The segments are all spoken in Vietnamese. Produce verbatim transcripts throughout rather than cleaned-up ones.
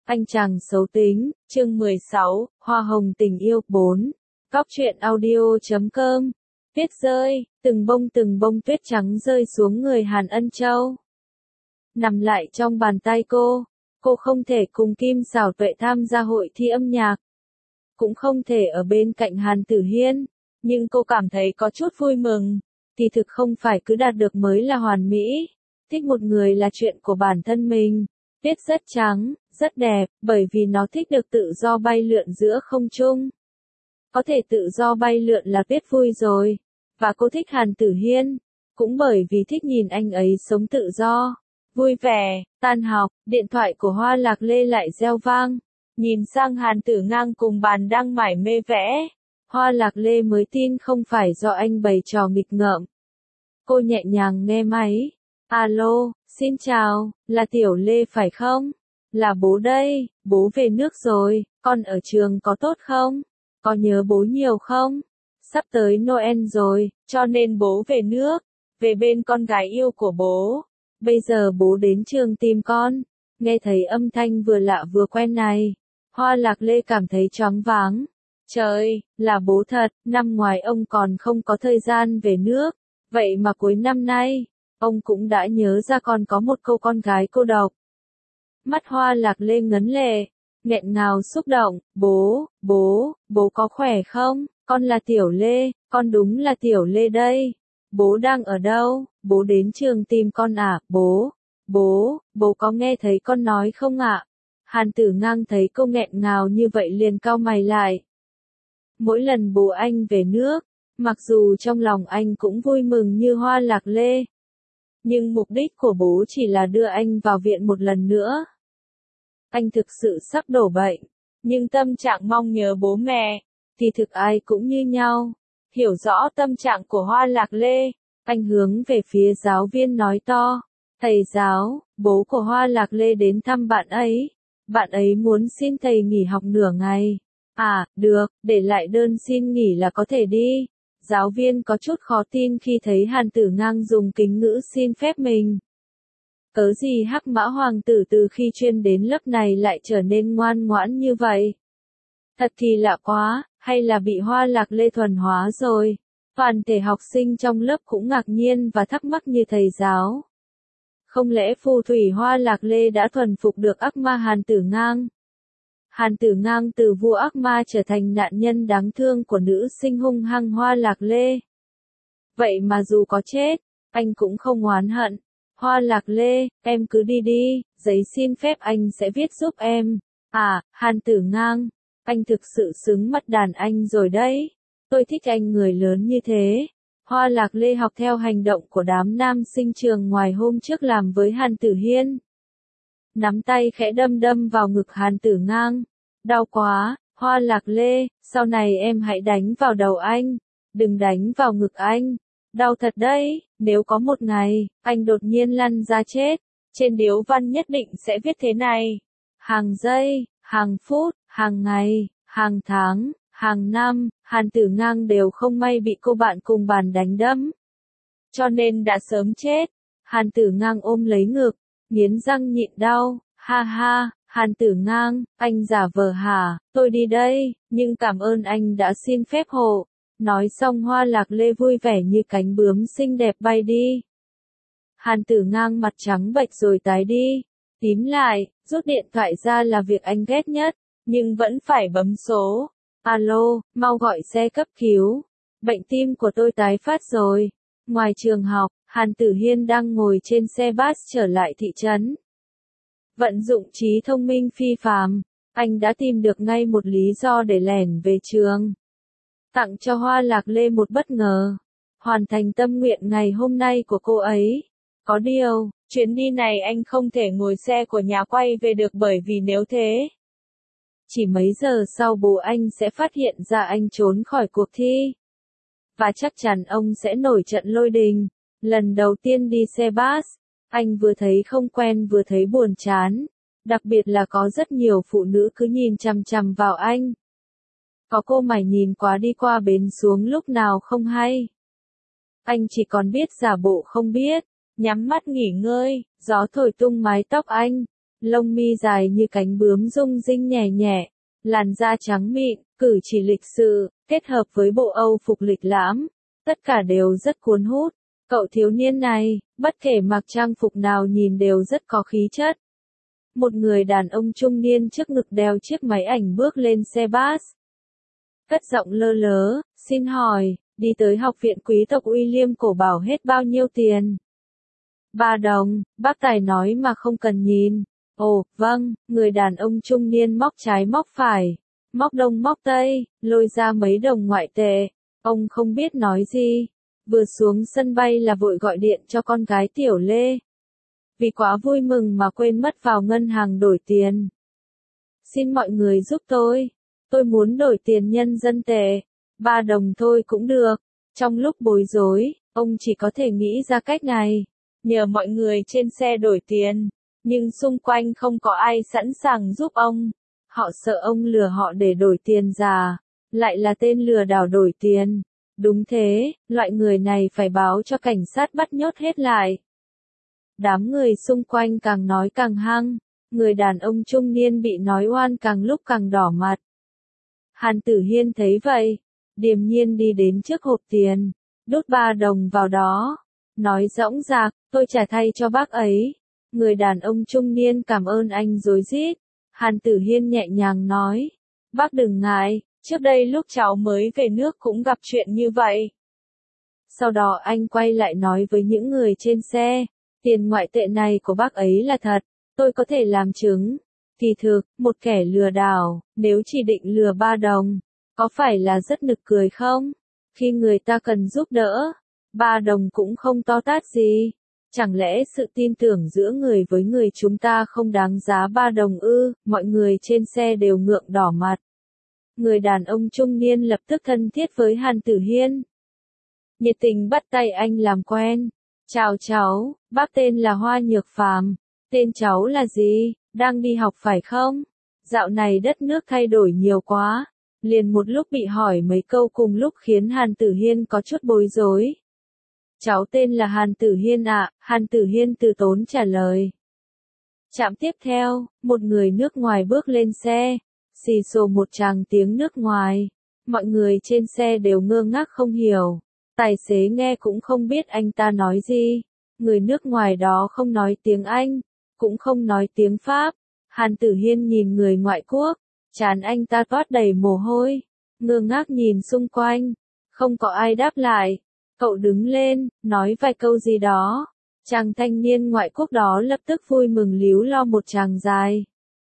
Anh chàng xấu tính, chương mười sáu, Hoa hồng tình yêu bốn. Góc truyện audio chấm com. Tuyết rơi, từng bông từng bông tuyết trắng rơi xuống người Hàn Ân Châu. Nằm lại trong bàn tay cô, cô không thể cùng Kim Xảo Tuệ tham gia hội thi âm nhạc. Cũng không thể ở bên cạnh Hàn Tử Hiên, nhưng cô cảm thấy có chút vui mừng. Thì thực không phải cứ đạt được mới là hoàn mỹ. Thích một người là chuyện của bản thân mình. Tuyết rất trắng, rất đẹp, bởi vì nó thích được tự do bay lượn giữa không trung. Có thể tự do bay lượn là Tuyết vui rồi. Và cô thích Hàn Tử Hiên, cũng bởi vì thích nhìn anh ấy sống tự do, vui vẻ. Tan học, điện thoại của Hoa Lạc Lê lại reo vang. Nhìn sang Hàn Tử Ngang cùng bàn đang mải mê vẽ. Hoa Lạc Lê mới tin không phải do anh bày trò nghịch ngợm. Cô nhẹ nhàng nghe máy. Alo, xin chào, là Tiểu Lê phải không? Là bố đây, bố về nước rồi, con ở trường có tốt không? Có nhớ bố nhiều không? Sắp tới Noel rồi, cho nên bố về nước, về bên con gái yêu của bố. Bây giờ bố đến trường tìm con. Nghe thấy âm thanh vừa lạ vừa quen này, Hoa Lạc Lê cảm thấy choáng váng. Trời, là bố thật, năm ngoài ông còn không có thời gian về nước, vậy mà cuối năm nay, ông cũng đã nhớ ra con có một cô con gái cô độc. Mắt Hoa Lạc Lê ngấn lệ, nghẹn ngào xúc động. Bố, bố, bố có khỏe không? Con là Tiểu Lê, con đúng là Tiểu Lê đây. Bố đang ở đâu? Bố đến trường tìm con à? Bố, bố, bố có nghe thấy con nói không ạ? Hàn Tử Ngang thấy cô nghẹn ngào như vậy liền cau mày lại. Mỗi lần bố anh về nước, mặc dù trong lòng anh cũng vui mừng như Hoa Lạc Lê, nhưng mục đích của bố chỉ là đưa anh vào viện một lần nữa. Anh thực sự sắp đổ bệnh, nhưng tâm trạng mong nhớ bố mẹ, thì thực ai cũng như nhau. Hiểu rõ tâm trạng của Hoa Lạc Lê, anh hướng về phía giáo viên nói to. Thầy giáo, bố của Hoa Lạc Lê đến thăm bạn ấy. Bạn ấy muốn xin thầy nghỉ học nửa ngày. À, được, để lại đơn xin nghỉ là có thể đi. Giáo viên có chút khó tin khi thấy Hàn Tử Ngang dùng kính ngữ xin phép mình. Cớ gì Hắc Mã Hoàng tử từ khi chuyên đến lớp này lại trở nên ngoan ngoãn như vậy? Thật kỳ lạ quá, hay là bị Hoa Lạc Lê thuần hóa rồi? Toàn thể học sinh trong lớp cũng ngạc nhiên và thắc mắc như thầy giáo. Không lẽ phù thủy Hoa Lạc Lê đã thuần phục được ác ma Hàn Tử Ngang? Hàn Tử Ngang từ vua ác ma trở thành nạn nhân đáng thương của nữ sinh hung hăng Hoa Lạc Lê. Vậy mà dù có chết, anh cũng không oán hận. Hoa Lạc Lê, em cứ đi đi, giấy xin phép anh sẽ viết giúp em. À, Hàn Tử Ngang, anh thực sự xứng mất đàn anh rồi đấy. Tôi thích anh người lớn như thế. Hoa Lạc Lê học theo hành động của đám nam sinh trường ngoài hôm trước làm với Hàn Tử Hiên. Nắm tay khẽ đâm đâm vào ngực Hàn Tử Ngang. Đau quá, Hoa Lạc Lê, sau này em hãy đánh vào đầu anh, đừng đánh vào ngực anh. Đau thật đấy, nếu có một ngày, anh đột nhiên lăn ra chết, trên điếu văn nhất định sẽ viết thế này. Hàng giây, hàng phút, hàng ngày, hàng tháng, hàng năm, Hàn Tử Ngang đều không may bị cô bạn cùng bàn đánh đấm. Cho nên đã sớm chết. Hàn Tử Ngang ôm lấy ngực, nghiến răng nhịn đau. Ha ha, Hàn Tử Ngang, anh giả vờ hả? Tôi đi đây, nhưng cảm ơn anh đã xin phép hộ. Nói xong Hoa Lạc Lê vui vẻ như cánh bướm xinh đẹp bay đi. Hàn Tử Ngang mặt trắng bệch rồi tái đi, tím lại, rút điện thoại ra là việc anh ghét nhất, nhưng vẫn phải bấm số. Alo, mau gọi xe cấp cứu. Bệnh tim của tôi tái phát rồi. Ngoài trường học, Hàn Tử Hiên đang ngồi trên xe bus trở lại thị trấn. Vận dụng trí thông minh phi phàm, anh đã tìm được ngay một lý do để lẻn về trường. Tặng cho Hoa Lạc Lê một bất ngờ. Hoàn thành tâm nguyện ngày hôm nay của cô ấy. Có điều, chuyến đi này anh không thể ngồi xe của nhà quay về được bởi vì nếu thế, chỉ mấy giờ sau bố anh sẽ phát hiện ra anh trốn khỏi cuộc thi. Và chắc chắn ông sẽ nổi trận lôi đình. Lần đầu tiên đi xe bus, anh vừa thấy không quen vừa thấy buồn chán. Đặc biệt là có rất nhiều phụ nữ cứ nhìn chằm chằm vào anh. Có cô mải nhìn quá đi qua bến xuống lúc nào không hay. Anh chỉ còn biết giả bộ không biết, nhắm mắt nghỉ ngơi, gió thổi tung mái tóc anh. lông mi dài như cánh bướm rung rinh nhẹ nhẹ, làn da trắng mịn, cử chỉ lịch sự, kết hợp với bộ Âu phục lịch lãm, tất cả đều rất cuốn hút. Cậu thiếu niên này, bất kể mặc trang phục nào nhìn đều rất có khí chất. Một người đàn ông trung niên trước ngực đeo chiếc máy ảnh bước lên xe bus. Cất giọng lơ lớ, xin hỏi, đi tới học viện quý tộc William cổ bảo hết bao nhiêu tiền? Ba đồng, bác tài nói mà không cần nhìn. Ồ, vâng, người đàn ông trung niên móc trái móc phải, móc đông móc tây, lôi ra mấy đồng ngoại tệ. Ông không biết nói gì. Vừa xuống sân bay là vội gọi điện cho con gái Tiểu Lê. Vì quá vui mừng mà quên mất vào ngân hàng đổi tiền. Xin mọi người giúp tôi. Tôi muốn đổi tiền nhân dân tệ. Ba đồng thôi cũng được. Trong lúc bối rối, ông chỉ có thể nghĩ ra cách này. Nhờ mọi người trên xe đổi tiền. Nhưng xung quanh không có ai sẵn sàng giúp ông. Họ sợ ông lừa họ để đổi tiền giả. Lại là tên lừa đảo đổi tiền. Đúng thế, loại người này phải báo cho cảnh sát bắt nhốt hết lại. Đám người xung quanh càng nói càng hăng. Người đàn ông trung niên bị nói oan càng lúc càng đỏ mặt. Hàn Tử Hiên thấy vậy, điềm nhiên đi đến trước hộp tiền, đút ba đồng vào đó. Nói dõng dạc, tôi trả thay cho bác ấy. Người đàn ông trung niên cảm ơn anh rối rít. Hàn Tử Hiên nhẹ nhàng nói. Bác đừng ngại, trước đây lúc cháu mới về nước cũng gặp chuyện như vậy. Sau đó anh quay lại nói với những người trên xe. Tiền ngoại tệ này của bác ấy là thật, tôi có thể làm chứng. Kỳ thực, một kẻ lừa đảo, nếu chỉ định lừa ba đồng, có phải là rất nực cười không? Khi người ta cần giúp đỡ, ba đồng cũng không to tát gì. Chẳng lẽ sự tin tưởng giữa người với người chúng ta không đáng giá ba đồng ư? Mọi người trên xe đều ngượng đỏ mặt. Người đàn ông trung niên lập tức thân thiết với Hàn Tử Hiên. Nhiệt tình bắt tay anh làm quen. Chào cháu, bác tên là Hoa Nhược Phàm. Tên cháu là gì? Đang đi học phải không? Dạo này đất nước thay đổi nhiều quá. Liền một lúc bị hỏi mấy câu cùng lúc khiến Hàn Tử Hiên có chút bối rối. Cháu tên là Hàn Tử Hiên ạ, à, Hàn Tử Hiên từ tốn trả lời. Trạm tiếp theo, một người nước ngoài bước lên xe. Xì xồ một tràng tiếng nước ngoài. Mọi người trên xe đều ngơ ngác không hiểu. Tài xế nghe cũng không biết anh ta nói gì. Người nước ngoài đó không nói tiếng Anh, cũng không nói tiếng Pháp. Hàn Tử Hiên nhìn người ngoại quốc, trán anh ta toát đầy mồ hôi, ngơ ngác nhìn xung quanh, không có ai đáp lại. Cậu đứng lên, nói vài câu gì đó. Chàng thanh niên ngoại quốc đó lập tức vui mừng líu lo một tràng dài.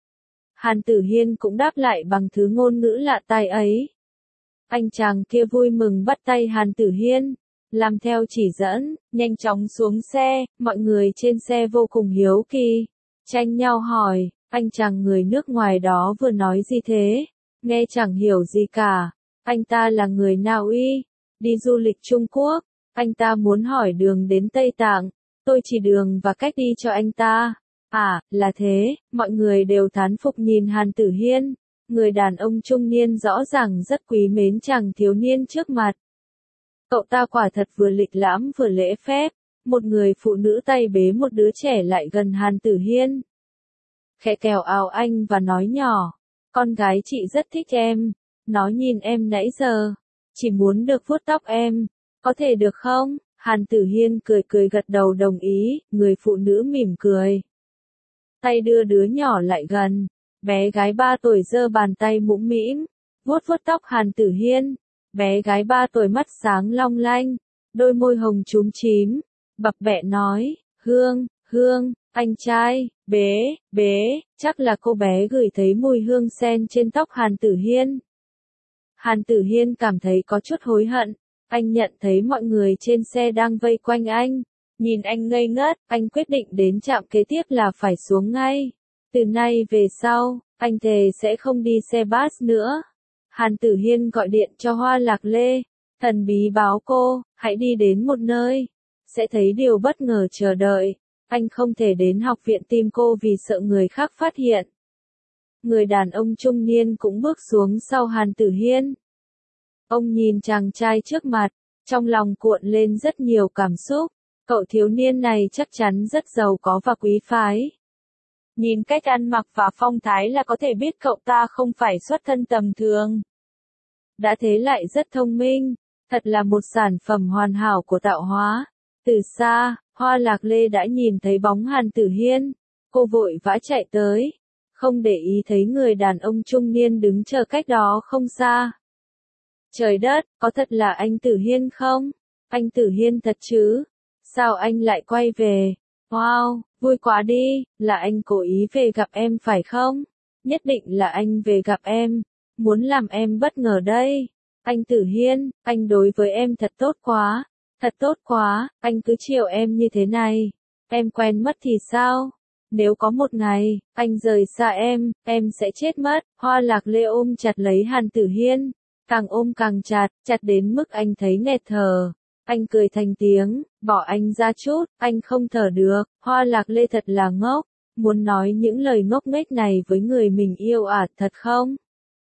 Hàn Tử Hiên cũng đáp lại bằng thứ ngôn ngữ lạ tai ấy. Anh chàng kia vui mừng bắt tay Hàn Tử Hiên, làm theo chỉ dẫn, nhanh chóng xuống xe. Mọi người trên xe vô cùng hiếu kỳ, tranh nhau hỏi, anh chàng người nước ngoài đó vừa nói gì thế? Nghe chẳng hiểu gì cả. Anh ta là người Na Uy, đi du lịch Trung Quốc. Anh ta muốn hỏi đường đến Tây Tạng. Tôi chỉ đường và cách đi cho anh ta. À, là thế. Mọi người đều thán phục nhìn Hàn Tử Hiên. Người đàn ông trung niên rõ ràng rất quý mến chàng thiếu niên trước mặt. Cậu ta quả thật vừa lịch lãm vừa lễ phép. Một người phụ nữ tay bế một đứa trẻ lại gần Hàn Tử Hiên. Khẽ kéo áo anh và nói nhỏ. Con gái chị rất thích em. Nó nhìn em nãy giờ. Chỉ muốn được vuốt tóc em. Có thể được không? Hàn Tử Hiên cười cười gật đầu đồng ý. Người phụ nữ mỉm cười. Tay đưa đứa nhỏ lại gần. Bé gái ba tuổi giơ bàn tay mũm mĩm, vuốt vuốt tóc Hàn Tử Hiên. Bé gái ba tuổi mắt sáng long lanh, đôi môi hồng chúm chím, bập bẹ nói, Hương, Hương, anh trai, bế, bế, chắc là cô bé gửi thấy mùi hương sen trên tóc Hàn Tử Hiên. Hàn Tử Hiên cảm thấy có chút hối hận, anh nhận thấy mọi người trên xe đang vây quanh anh, nhìn anh ngây ngất, anh quyết định đến trạm kế tiếp là phải xuống ngay. Từ nay về sau, anh thề sẽ không đi xe bus nữa. Hàn Tử Hiên gọi điện cho Hoa Lạc Lê, thần bí báo cô, hãy đi đến một nơi, sẽ thấy điều bất ngờ chờ đợi. Anh không thể đến học viện tìm cô vì sợ người khác phát hiện. Người đàn ông trung niên cũng bước xuống sau Hàn Tử Hiên. Ông nhìn chàng trai trước mặt, trong lòng cuộn lên rất nhiều cảm xúc. Cậu thiếu niên này chắc chắn rất giàu có và quý phái. Nhìn cách ăn mặc và phong thái là có thể biết cậu ta không phải xuất thân tầm thường. Đã thế lại rất thông minh, thật là một sản phẩm hoàn hảo của tạo hóa. Từ xa, Hoa Lạc Lê đã nhìn thấy bóng Hàn Tử Hiên, cô vội vã chạy tới, không để ý thấy người đàn ông trung niên đứng chờ cách đó không xa. Trời đất, có thật là anh Tử Hiên không? Anh Tử Hiên thật chứ? Sao anh lại quay về? Wow, vui quá đi, là anh cố ý về gặp em phải không? Nhất định là anh về gặp em, muốn làm em bất ngờ đây. Anh Tử Hiên, anh đối với em thật tốt quá, thật tốt quá, anh cứ chiều em như thế này. Em quen mất thì sao? Nếu có một ngày, anh rời xa em, em sẽ chết mất. Hoa Lạc Lê ôm chặt lấy Hàn Tử Hiên, càng ôm càng chặt, chặt đến mức anh thấy nghẹt thở. Anh cười thành tiếng, bỏ anh ra chút, anh không thở được. Hoa Lạc Lê thật là ngốc, muốn nói những lời ngốc nghếch này với người mình yêu à, thật không?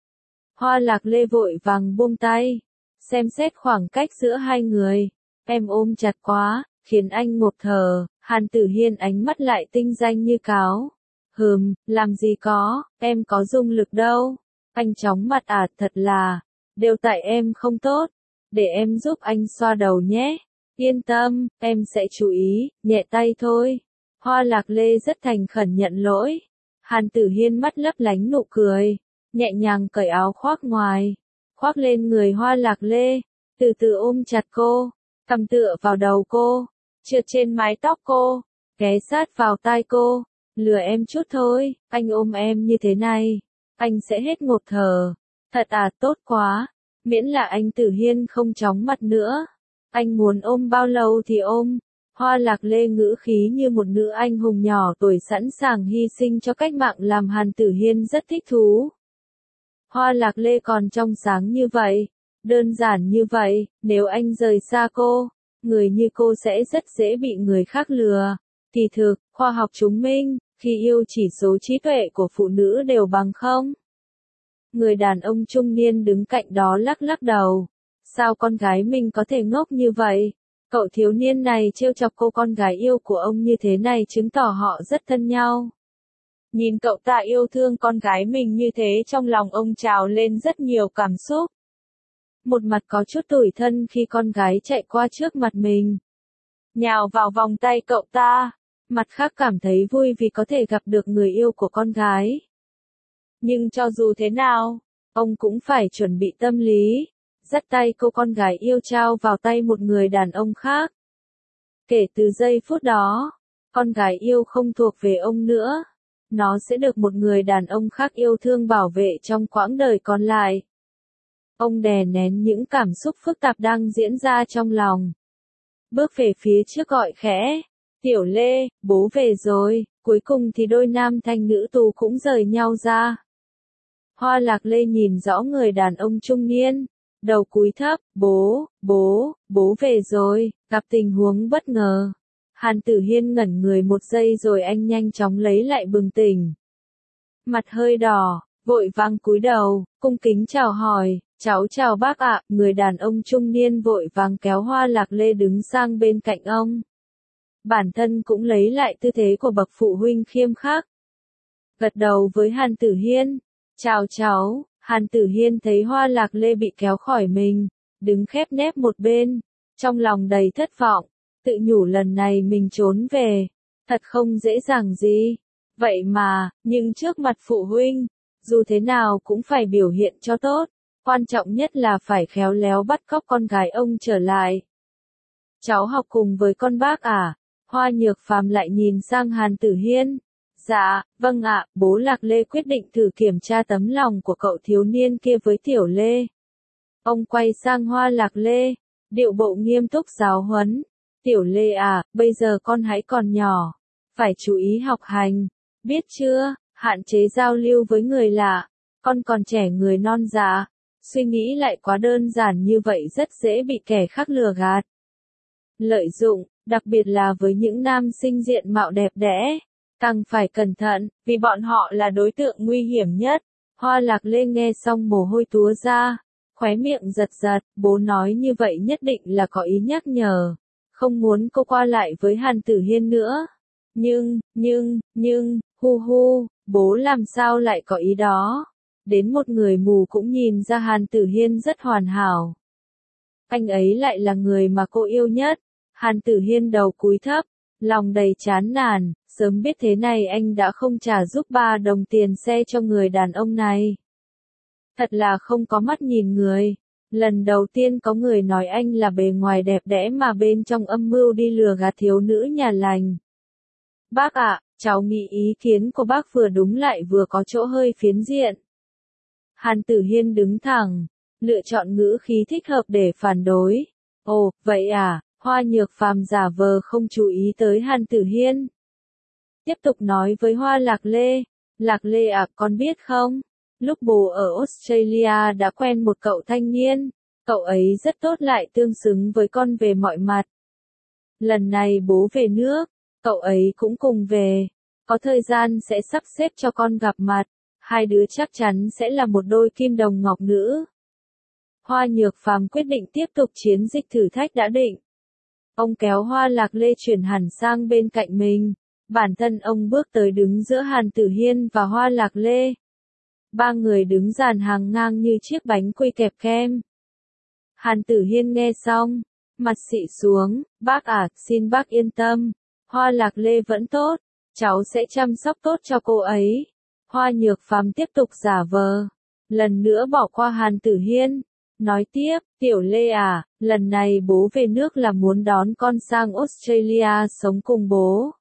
Hoa Lạc Lê vội vàng buông tay, xem xét khoảng cách giữa hai người. Em ôm chặt quá, khiến anh ngộp thở. Hàn Tử Hiên ánh mắt lại tinh danh như cáo. Hừm, làm gì có, em có dung lực đâu. Anh chóng mặt à, thật là, đều tại em không tốt. Để em giúp anh xoa đầu nhé. Yên tâm, em sẽ chú ý, nhẹ tay thôi. Hoa Lạc Lê rất thành khẩn nhận lỗi. Hàn Tử Hiên mắt lấp lánh nụ cười, nhẹ nhàng cởi áo khoác ngoài, khoác lên người Hoa Lạc Lê, từ từ ôm chặt cô, cầm tựa vào đầu cô, trượt trên mái tóc cô, ghé sát vào tai cô, lừa em chút thôi, anh ôm em như thế này, anh sẽ hết ngộp thở. Thật à, tốt quá, miễn là anh Tử Hiên không chóng mặt nữa. Anh muốn ôm bao lâu thì ôm. Hoa Lạc Lê ngữ khí như một nữ anh hùng nhỏ tuổi sẵn sàng hy sinh cho cách mạng làm Hàn Tử Hiên rất thích thú. Hoa Lạc Lê còn trong sáng như vậy, đơn giản như vậy, nếu anh rời xa cô, người như cô sẽ rất dễ bị người khác lừa. Kỳ thực, khoa học chứng minh, khi yêu chỉ số trí tuệ của phụ nữ đều bằng không. Người đàn ông trung niên đứng cạnh đó lắc lắc đầu. Sao con gái mình có thể ngốc như vậy? Cậu thiếu niên này trêu chọc cô con gái yêu của ông như thế này chứng tỏ họ rất thân nhau. Nhìn cậu ta yêu thương con gái mình như thế trong lòng ông trào lên rất nhiều cảm xúc. Một mặt có chút tủi thân khi con gái chạy qua trước mặt mình, nhào vào vòng tay cậu ta, mặt khác cảm thấy vui vì có thể gặp được người yêu của con gái. Nhưng cho dù thế nào, ông cũng phải chuẩn bị tâm lý, dắt tay cô con gái yêu trao vào tay một người đàn ông khác. Kể từ giây phút đó, con gái yêu không thuộc về ông nữa. Nó sẽ được một người đàn ông khác yêu thương bảo vệ trong quãng đời còn lại. Ông đè nén những cảm xúc phức tạp đang diễn ra trong lòng. Bước về phía trước gọi khẽ. Tiểu Lê, bố về rồi. Cuối cùng thì đôi nam thanh nữ tú cũng rời nhau ra. Hoa Lạc Lê nhìn rõ người đàn ông trung niên. Đầu cúi thấp, bố, bố, bố về rồi, gặp tình huống bất ngờ. Hàn Tử Hiên ngẩn người một giây rồi anh nhanh chóng lấy lại bừng tỉnh. Mặt hơi đỏ, vội vàng cúi đầu, cung kính chào hỏi, cháu chào bác ạ. Người đàn ông trung niên vội vàng kéo Hoa Lạc Lê đứng sang bên cạnh ông. Bản thân cũng lấy lại tư thế của bậc phụ huynh khiêm khắc. Gật đầu với Hàn Tử Hiên, chào cháu. Hàn Tử Hiên thấy Hoa Lạc Lê bị kéo khỏi mình, đứng khép nép một bên, trong lòng đầy thất vọng, tự nhủ lần này mình trốn về, thật không dễ dàng gì. Vậy mà, nhưng trước mặt phụ huynh, dù thế nào cũng phải biểu hiện cho tốt, quan trọng nhất là phải khéo léo bắt cóc con gái ông trở lại. Cháu học cùng với con bác à? Hoa Nhược Phàm lại nhìn sang Hàn Tử Hiên. Dạ, vâng ạ, bố Lạc Lê quyết định thử kiểm tra tấm lòng của cậu thiếu niên kia với Tiểu Lê. Ông quay sang Hoa Lạc Lê, điệu bộ nghiêm túc giáo huấn. Tiểu Lê à, bây giờ con hãy còn nhỏ, phải chú ý học hành, biết chưa, hạn chế giao lưu với người lạ, con còn trẻ người non dạ, suy nghĩ lại quá đơn giản như vậy rất dễ bị kẻ khác lừa gạt. Lợi dụng, đặc biệt là với những nam sinh diện mạo đẹp đẽ. Càng phải cẩn thận, vì bọn họ là đối tượng nguy hiểm nhất. Hoa Lạc Lê nghe xong mồ hôi túa ra, khóe miệng giật giật, bố nói như vậy nhất định là có ý nhắc nhở, không muốn cô qua lại với Hàn Tử Hiên nữa. Nhưng, nhưng, nhưng, hu hu, bố làm sao lại có ý đó? Đến một người mù cũng nhìn ra Hàn Tử Hiên rất hoàn hảo. Anh ấy lại là người mà cô yêu nhất. Hàn Tử Hiên đầu cúi thấp, lòng đầy chán nản, sớm biết thế này anh đã không trả giúp ba đồng tiền xe cho người đàn ông này. Thật là không có mắt nhìn người. Lần đầu tiên có người nói anh là bề ngoài đẹp đẽ mà bên trong âm mưu đi lừa gạt thiếu nữ nhà lành. Bác ạ, cháu nghĩ ý kiến của bác vừa đúng lại vừa có chỗ hơi phiến diện. Hàn Tử Hiên đứng thẳng, lựa chọn ngữ khí thích hợp để phản đối. Ồ, vậy à, Hoa Nhược Phàm giả vờ không chú ý tới Hàn Tử Hiên. Tiếp tục nói với Hoa Lạc Lê, Lạc Lê à, con biết không? Lúc bố ở Australia đã quen một cậu thanh niên, cậu ấy rất tốt lại tương xứng với con về mọi mặt. Lần này bố về nước, cậu ấy cũng cùng về, có thời gian sẽ sắp xếp cho con gặp mặt, hai đứa chắc chắn sẽ là một đôi kim đồng ngọc nữ. Hoa Nhược Phàm quyết định tiếp tục chiến dịch thử thách đã định. Ông kéo Hoa Lạc Lê chuyển hẳn sang bên cạnh mình, bản thân ông bước tới đứng giữa Hàn Tử Hiên và Hoa Lạc Lê. Ba người đứng dàn hàng ngang như chiếc bánh quy kẹp kem. Hàn Tử Hiên nghe xong, mặt xị xuống, bác à, xin bác yên tâm, Hoa Lạc Lê vẫn tốt, cháu sẽ chăm sóc tốt cho cô ấy. Hoa Nhược Phàm tiếp tục giả vờ, lần nữa bỏ qua Hàn Tử Hiên, nói tiếp, Tiểu Lê à, lần này bố về nước là muốn đón con sang Australia sống cùng bố.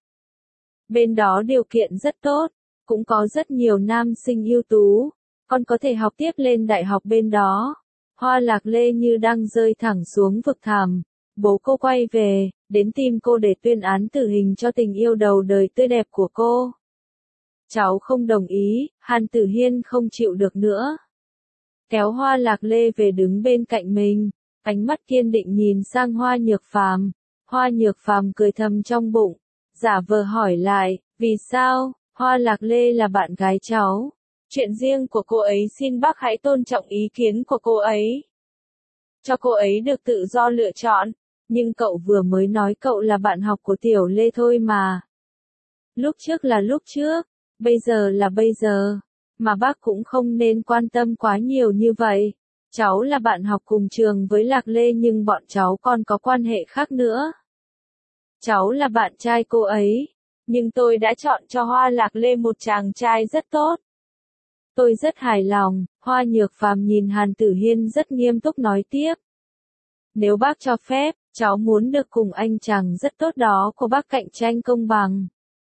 Bên đó điều kiện rất tốt, cũng có rất nhiều nam sinh ưu tú, con có thể học tiếp lên đại học bên đó. Hoa Lạc Lê như đang rơi thẳng xuống vực thẳm, bố cô quay về, đến tìm cô để tuyên án tử hình cho tình yêu đầu đời tươi đẹp của cô. Cháu không đồng ý, Hàn Tử Hiên không chịu được nữa. Kéo Hoa Lạc Lê về đứng bên cạnh mình, ánh mắt kiên định nhìn sang Hoa Nhược Phàm. Hoa Nhược Phàm cười thầm trong bụng, giả vờ hỏi lại, vì sao? Hoa Lạc Lê là bạn gái cháu. Chuyện riêng của cô ấy xin bác hãy tôn trọng ý kiến của cô ấy. Cho cô ấy được tự do lựa chọn. Nhưng cậu vừa mới nói cậu là bạn học của Tiểu Lê thôi mà. Lúc trước là lúc trước, bây giờ là bây giờ. Mà bác cũng không nên quan tâm quá nhiều như vậy. Cháu là bạn học cùng trường với Lạc Lê nhưng bọn cháu còn có quan hệ khác nữa. Cháu là bạn trai cô ấy. Nhưng tôi đã chọn cho Hoa Lạc Lê một chàng trai rất tốt. Tôi rất hài lòng, Hoa Nhược Phàm nhìn Hàn Tử Hiên rất nghiêm túc nói tiếp. Nếu bác cho phép, cháu muốn được cùng anh chàng rất tốt đó của bác cạnh tranh công bằng.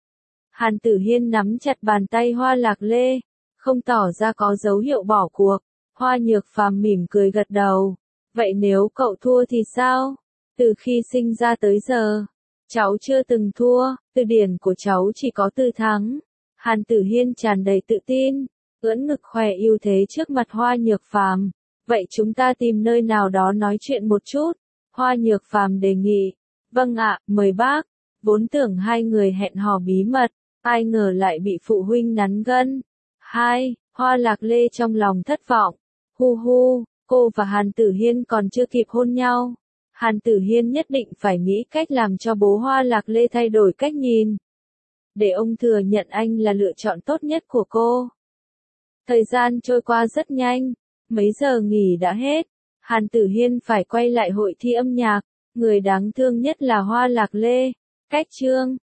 Hàn Tử Hiên nắm chặt bàn tay Hoa Lạc Lê, không tỏ ra có dấu hiệu bỏ cuộc. Hoa Nhược Phàm mỉm cười gật đầu. Vậy nếu cậu thua thì sao? Từ khi sinh ra tới giờ, cháu chưa từng thua, từ điển của cháu chỉ có từ thắng. Hàn Tử Hiên tràn đầy tự tin, ưỡn ngực khỏe ưu thế trước mặt Hoa Nhược Phàm. Vậy chúng ta tìm nơi nào đó nói chuyện một chút. Hoa Nhược Phàm đề nghị. Vâng ạ, mời bác. Vốn tưởng hai người hẹn hò bí mật, ai ngờ lại bị phụ huynh nắn gân. Hai, Hoa Lạc Lê trong lòng thất vọng. Hu hu, cô và Hàn Tử Hiên còn chưa kịp hôn nhau. Hàn Tử Hiên nhất định phải nghĩ cách làm cho bố Hoa Lạc Lê thay đổi cách nhìn. Để ông thừa nhận anh là lựa chọn tốt nhất của cô. Thời gian trôi qua rất nhanh, mấy giờ nghỉ đã hết. Hàn Tử Hiên phải quay lại hội thi âm nhạc, người đáng thương nhất là Hoa Lạc Lê. Cách chương